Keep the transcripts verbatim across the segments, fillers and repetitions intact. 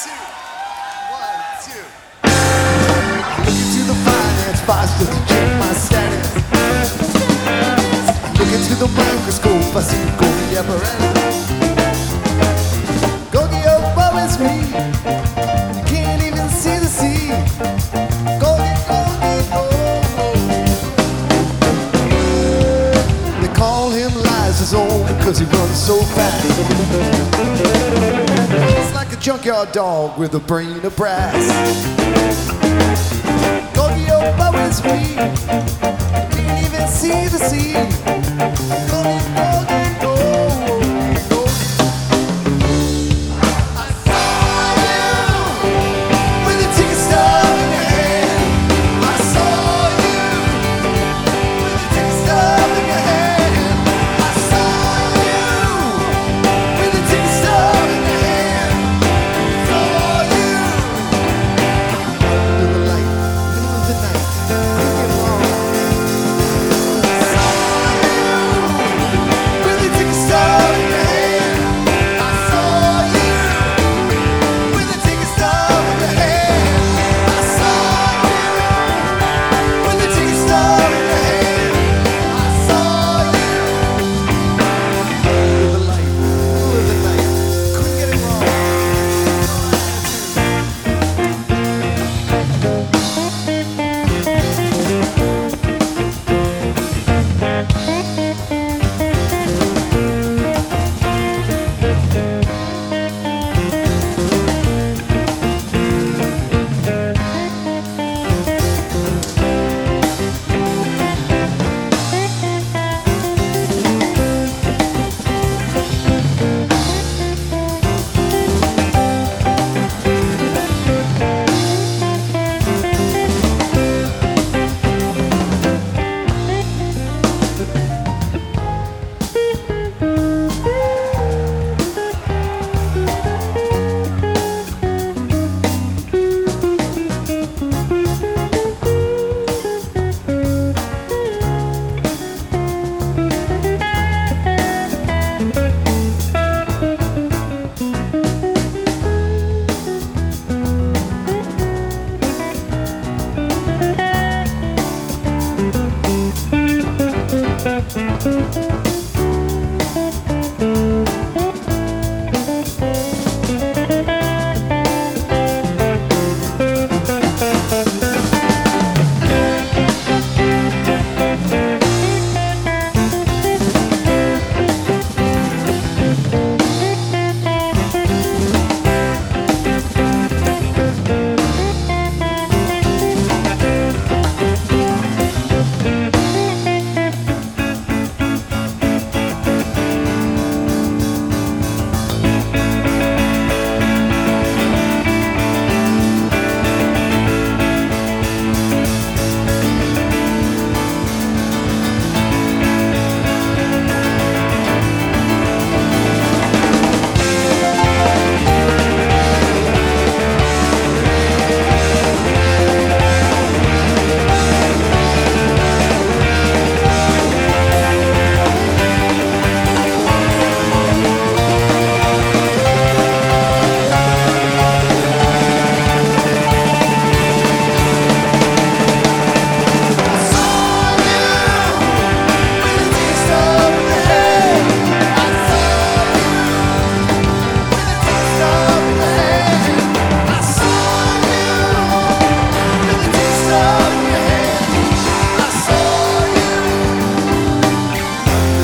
two, one, two. Look into the finance box just to check my status. Look into the microscope, I see Goldie apparatus. Goldie, oh, woe is me. You can't even see the sea. Goldie, Goldie, oh. They call him Liza's own because he runs so fast. He's like a junkyard dog with a brain of brass. Goldie, oh, woe is me. Can't even see the sea. Goldie, Goldie, oh, Goldie. I saw you with a ticket stub in your hand. I saw you with a ticket stub in your hand. I saw you with a ticket stub in your hand. Saw you under the light, middle of the night. Couldn't get wrong. Saw you with a ticket stub in your hand. I saw you with a ticket stub in your hand. I saw you with a ticket stub in your hand. I saw you under the light, middle of the night. Couldn't get it wrong.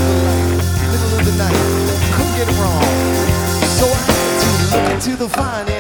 To the finest